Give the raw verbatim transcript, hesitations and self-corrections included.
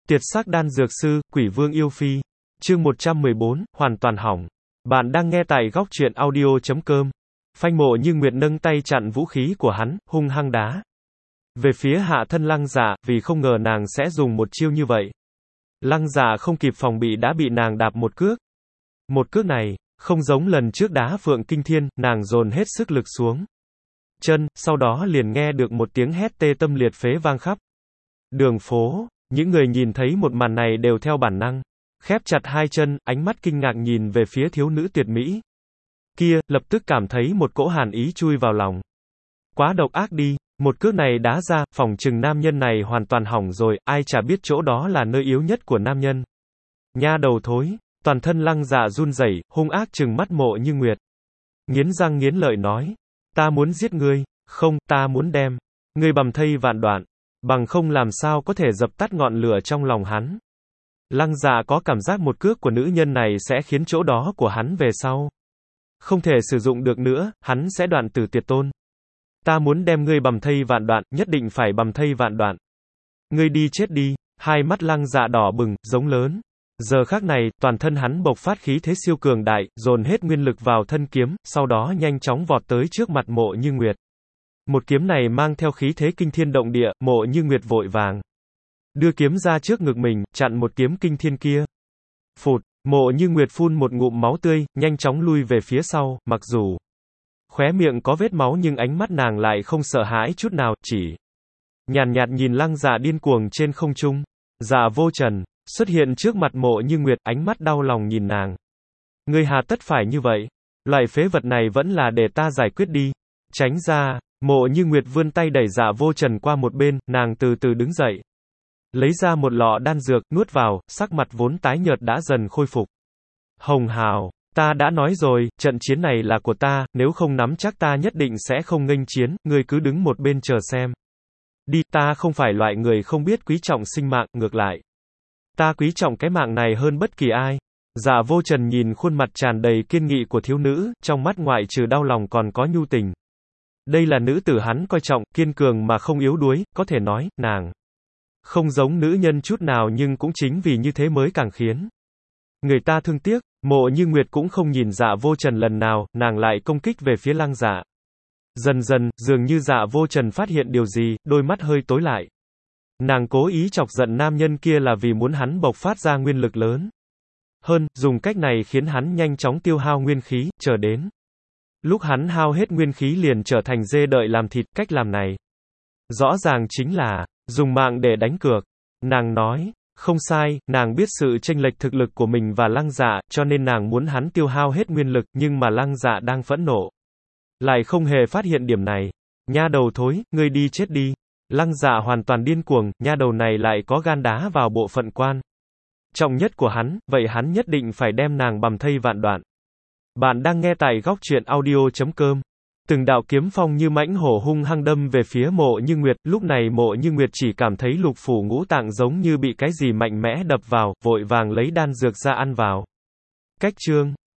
Tiệt sắc đan dược sư, Quỷ Vương yêu phi. Chương một trăm mười bốn, hoàn toàn hỏng. Bạn đang nghe tại góc truyện audio chấm com. Phanh Mộ Như Nguyệt nâng tay chặn vũ khí của hắn, hung hăng đá về phía hạ thân Lăng Dạ, vì không ngờ nàng sẽ dùng một chiêu như vậy. Lăng Dạ không kịp phòng bị đã bị nàng đạp một cước. Một cước này, không giống lần trước đá Phượng Kinh Thiên, nàng dồn hết sức lực xuống chân, sau đó liền nghe được một tiếng hét tê tâm liệt phế vang khắp đường phố. Những người nhìn thấy một màn này đều theo bản năng khép chặt hai chân, ánh mắt kinh ngạc nhìn về phía thiếu nữ tuyệt mỹ kia, lập tức cảm thấy một cỗ hàn ý chui vào lòng. Quá độc ác đi, một cước này đá ra, phỏng chừng nam nhân này hoàn toàn hỏng rồi, ai chả biết chỗ đó là nơi yếu nhất của nam nhân. Nha đầu thối, toàn thân Lăng Dạ run rẩy, hung ác trừng mắt Mộ Như Nguyệt. Nghiến răng nghiến lợi nói, ta muốn giết ngươi, không, ta muốn đem ngươi bầm thây vạn đoạn, bằng không làm sao có thể dập tắt ngọn lửa trong lòng hắn. Lăng Dạ có cảm giác một cước của nữ nhân này sẽ khiến chỗ đó của hắn về sau không thể sử dụng được nữa, hắn sẽ đoạn tử tuyệt tôn. Ta muốn đem ngươi bầm thây vạn đoạn, nhất định phải bầm thây vạn đoạn. Ngươi đi chết đi. Hai mắt Lăng Dạ đỏ bừng, giống lớn. Giờ khắc này, toàn thân hắn bộc phát khí thế siêu cường đại, dồn hết nguyên lực vào thân kiếm, sau đó nhanh chóng vọt tới trước mặt Mộ Như Nguyệt. Một kiếm này mang theo khí thế kinh thiên động địa, Mộ Như Nguyệt vội vàng đưa kiếm ra trước ngực mình, chặn một kiếm kinh thiên kia. Phụt, Mộ Như Nguyệt phun một ngụm máu tươi, nhanh chóng lui về phía sau, mặc dù khóe miệng có vết máu nhưng ánh mắt nàng lại không sợ hãi chút nào, chỉ nhàn nhạt nhìn Lăng Dạ điên cuồng trên không trung. Dạ Vô Trần xuất hiện trước mặt Mộ Như Nguyệt, ánh mắt đau lòng nhìn nàng. Ngươi hà tất phải như vậy? Loại phế vật này vẫn là để ta giải quyết đi. Tránh ra. Mộ Như Nguyệt vươn tay đẩy Dạ Vô Trần qua một bên, nàng từ từ đứng dậy, lấy ra một lọ đan dược, nuốt vào, sắc mặt vốn tái nhợt đã dần khôi phục. Hồng Hào, ta đã nói rồi, trận chiến này là của ta, nếu không nắm chắc ta nhất định sẽ không nghênh chiến, ngươi cứ đứng một bên chờ xem. Đi, ta không phải loại người không biết quý trọng sinh mạng, ngược lại, ta quý trọng cái mạng này hơn bất kỳ ai. Dạ Vô Trần nhìn khuôn mặt tràn đầy kiên nghị của thiếu nữ, trong mắt ngoại trừ đau lòng còn có nhu tình. Đây là nữ tử hắn coi trọng, kiên cường mà không yếu đuối, có thể nói, nàng không giống nữ nhân chút nào, nhưng cũng chính vì như thế mới càng khiến người ta thương tiếc. Mộ Như Nguyệt cũng không nhìn Dạ Vô Trần lần nào, nàng lại công kích về phía Lăng Dạ. Dần dần, dường như Dạ Vô Trần phát hiện điều gì, đôi mắt hơi tối lại. Nàng cố ý chọc giận nam nhân kia là vì muốn hắn bộc phát ra nguyên lực lớn hơn, dùng cách này khiến hắn nhanh chóng tiêu hao nguyên khí, chờ đến lúc hắn hao hết nguyên khí liền trở thành dê đợi làm thịt. Cách làm này rõ ràng chính là dùng mạng để đánh cược. Nàng nói, không sai, nàng biết sự chênh lệch thực lực của mình và Lăng Dạ, cho nên nàng muốn hắn tiêu hao hết nguyên lực, nhưng mà Lăng Dạ đang phẫn nộ, lại không hề phát hiện điểm này. Nha đầu thối, ngươi đi chết đi. Lăng Dạ hoàn toàn điên cuồng, nha đầu này lại có gan đá vào bộ phận quan trọng nhất của hắn, vậy hắn nhất định phải đem nàng bầm thây vạn đoạn. Bạn đang nghe tại góc truyện audio chấm com. Từng đạo kiếm phong như mãnh hổ hung hăng đâm về phía Mộ Như Nguyệt, lúc này Mộ Như Nguyệt chỉ cảm thấy lục phủ ngũ tạng giống như bị cái gì mạnh mẽ đập vào, vội vàng lấy đan dược ra ăn vào. Cách chương